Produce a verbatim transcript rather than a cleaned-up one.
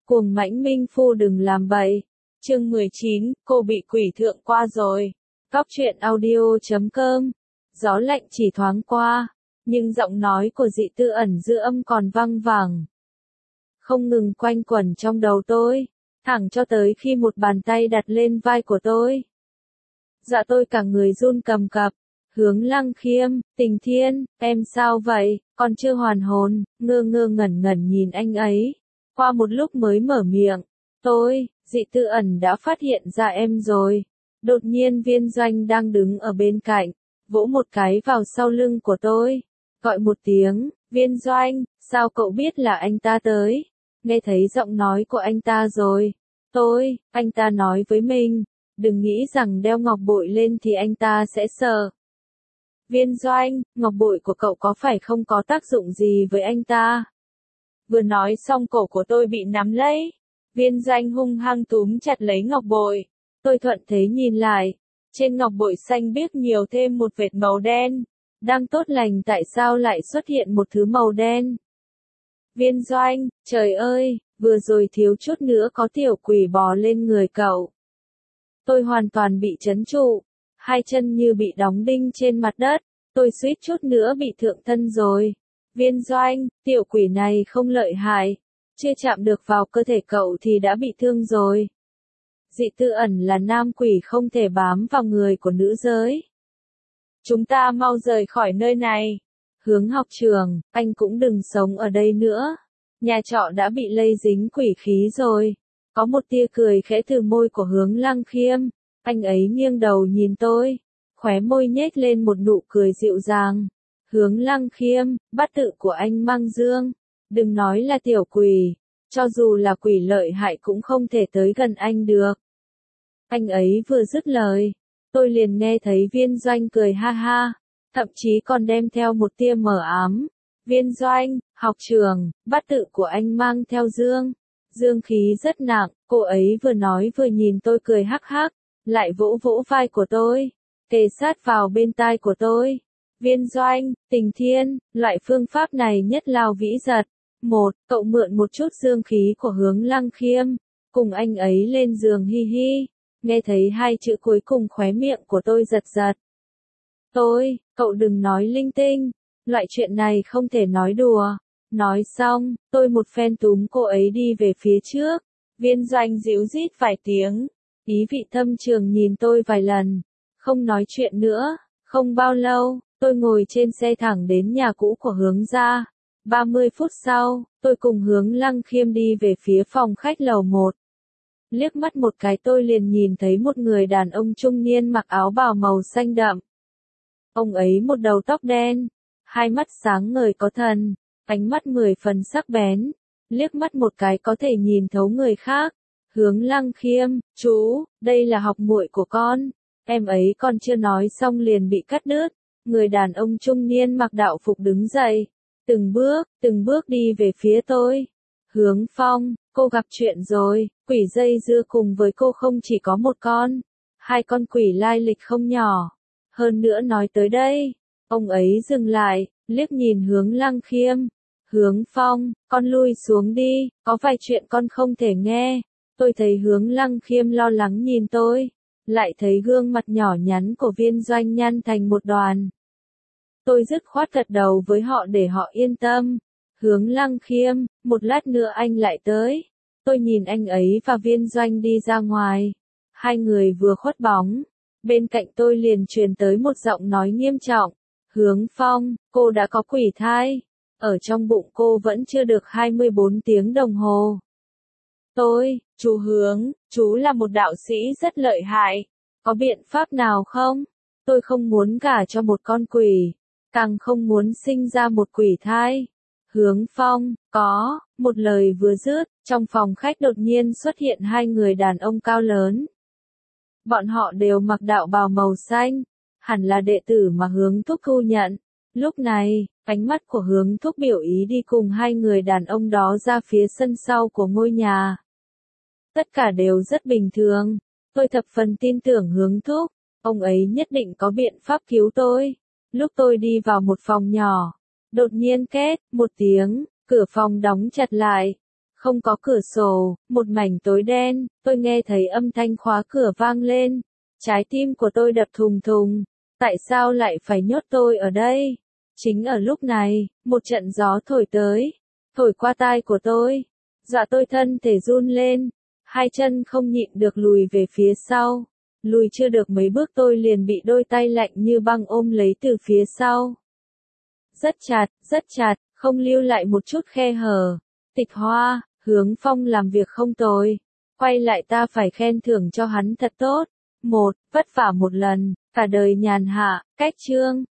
Cuồng mãnh minh phu đừng làm bậy. Chương mười chín, cô bị quỷ thượng qua rồi. Góc truyện audio chấm com. Gió lạnh chỉ thoáng qua, nhưng giọng nói của Dị Tư Ẩn dư âm còn vang vẳng. Không ngừng quanh quẩn trong đầu tôi, thẳng cho tới khi một bàn tay đặt lên vai của tôi. Dạ tôi cả người run cầm cập. Hướng Lăng Khiêm, Tình Thiên, em sao vậy, còn chưa hoàn hồn, ngơ ngơ ngẩn ngẩn nhìn anh ấy. Qua một lúc mới mở miệng, tôi, Dị Tư Ẩn đã phát hiện ra em rồi. Đột nhiên Viên Doanh đang đứng ở bên cạnh, vỗ một cái vào sau lưng của tôi, gọi một tiếng, Viên Doanh, sao cậu biết là anh ta tới? Nghe thấy giọng nói của anh ta rồi. Tôi, anh ta nói với mình, đừng nghĩ rằng đeo ngọc bội lên thì anh ta sẽ sợ. Viên Doanh, ngọc bội của cậu có phải không có tác dụng gì với anh ta? Vừa nói xong cổ của tôi bị nắm lấy. Viên Doanh hung hăng túm chặt lấy ngọc bội. Tôi thuận thế nhìn lại. Trên ngọc bội xanh biếc nhiều thêm một vệt màu đen. Đang tốt lành tại sao lại xuất hiện một thứ màu đen? Viên Doanh, trời ơi, vừa rồi thiếu chút nữa có tiểu quỷ bò lên người cậu. Tôi hoàn toàn bị trấn trụ. Hai chân như bị đóng đinh trên mặt đất. Tôi suýt chút nữa bị thượng thân rồi. Viên Doanh, tiểu quỷ này không lợi hại. Chưa chạm được vào cơ thể cậu thì đã bị thương rồi. Dị Tư Ẩn là nam quỷ không thể bám vào người của nữ giới. Chúng ta mau rời khỏi nơi này. Hướng học trường, anh cũng đừng sống ở đây nữa. Nhà trọ đã bị lây dính quỷ khí rồi. Có một tia cười khẽ từ môi của Hướng Lăng Khiêm. Anh ấy nghiêng đầu nhìn tôi. Khóe môi nhếch lên một nụ cười dịu dàng. Hướng Lăng Khiêm, bát tự của anh mang dương. Đừng nói là tiểu quỷ. Cho dù là quỷ lợi hại cũng không thể tới gần anh được. Anh ấy vừa dứt lời. Tôi liền nghe thấy Viên Doanh cười ha ha. Thậm chí còn đem theo một tia mờ ám. Viên Doanh, học trường, bát tự của anh mang theo dương. Dương khí rất nặng. Cô ấy vừa nói vừa nhìn tôi cười hắc hắc. Lại vỗ vỗ vai của tôi. Kề sát vào bên tai của tôi. Viên Doanh, Tình Thiên, loại phương pháp này nhất lao vĩ giật. Một, cậu mượn một chút dương khí của Hướng Lăng Khiêm. Cùng anh ấy lên giường hi hi. Nghe thấy hai chữ cuối cùng khóe miệng của tôi giật giật. Tôi, cậu đừng nói linh tinh. Loại chuyện này không thể nói đùa. Nói xong, tôi một phen túm cô ấy đi về phía trước. Viên Doanh díu dít vài tiếng. Ý vị thâm trường nhìn tôi vài lần. Không nói chuyện nữa. Không bao lâu, tôi ngồi trên xe thẳng đến nhà cũ của Hướng gia. ba mươi phút sau, tôi cùng Hướng Lăng Khiêm đi về phía phòng khách lầu một. Liếc mắt một cái tôi liền nhìn thấy một người đàn ông trung niên mặc áo bào màu xanh đậm. Ông ấy một đầu tóc đen, hai mắt sáng ngời có thần, ánh mắt mười phần sắc bén. Liếc mắt một cái có thể nhìn thấu người khác. Hướng Lăng Khiêm, chú, đây là học muội của con. Em ấy còn chưa nói xong liền bị cắt đứt. Người đàn ông trung niên mặc đạo phục đứng dậy. Từng bước, từng bước đi về phía tôi. Hướng Phong, cô gặp chuyện rồi. Quỷ dây dưa cùng với cô không chỉ có một con. Hai con quỷ lai lịch không nhỏ. Hơn nữa nói tới đây. Ông ấy dừng lại, liếc nhìn Hướng Lăng Khiêm. Hướng Phong, con lui xuống đi. Có vài chuyện con không thể nghe. Tôi thấy Hướng Lăng Khiêm lo lắng nhìn tôi. Lại thấy gương mặt nhỏ nhắn của Viên Doanh nhăn thành một đoàn. Tôi dứt khoát gật đầu với họ để họ yên tâm. Hướng Lăng Khiêm, một lát nữa anh lại tới. Tôi nhìn anh ấy và Viên Doanh đi ra ngoài. Hai người vừa khuất bóng. Bên cạnh tôi liền truyền tới một giọng nói nghiêm trọng. Hướng Phong, cô đã có quỷ thai. Ở trong bụng cô vẫn chưa được hai mươi bốn tiếng đồng hồ. Tôi, chú Hướng, chú là một đạo sĩ rất lợi hại. Có biện pháp nào không? Tôi không muốn gả cho một con quỷ. Càng không muốn sinh ra một quỷ thai. Hướng Phong, có, một lời vừa dứt, trong phòng khách đột nhiên xuất hiện hai người đàn ông cao lớn. Bọn họ đều mặc đạo bào màu xanh, hẳn là đệ tử mà Hướng Thúc thu nhận. Lúc này, ánh mắt của Hướng Thúc biểu ý đi cùng hai người đàn ông đó ra phía sân sau của ngôi nhà. Tất cả đều rất bình thường. Tôi thập phần tin tưởng Hướng Thúc. Ông ấy nhất định có biện pháp cứu tôi. Lúc tôi đi vào một phòng nhỏ, đột nhiên két, một tiếng, cửa phòng đóng chặt lại. không có cửa sổ, một mảnh tối đen, tôi nghe thấy âm thanh khóa cửa vang lên. Trái tim của tôi đập thùng thùng. Tại sao lại phải nhốt tôi ở đây? Chính ở lúc này, một trận gió thổi tới, thổi qua tai của tôi, dọa tôi thân thể run lên, hai chân không nhịn được lùi về phía sau. Lùi chưa được mấy bước tôi liền bị đôi tay lạnh như băng ôm lấy từ phía sau. Rất chặt, rất chặt, không lưu lại một chút khe hở. Tịch Hoa, Hướng Phong làm việc không tồi. Quay lại ta phải khen thưởng cho hắn thật tốt. Một, vất vả một lần, cả đời nhàn hạ, cách chương.